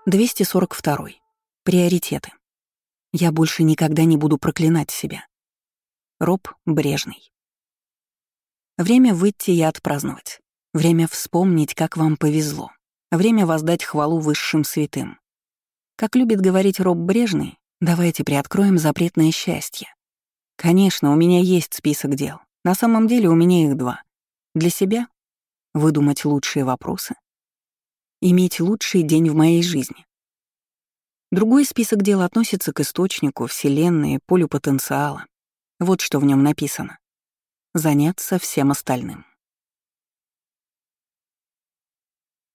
242. Приоритеты. Я больше никогда не буду проклинать себя. Роб Брежный. Время выйти и отпраздновать. Время вспомнить, как вам повезло. Время воздать хвалу высшим святым. Как любит говорить Роб Брежный, давайте приоткроем запретное счастье. Конечно, у меня есть список дел. На самом деле у меня их 2. Для себя — выдумать лучшие вопросы. Иметь лучший день в моей жизни. Другой список дел относится к источнику, вселенной, полю потенциала. Вот что в нем написано. Заняться всем остальным.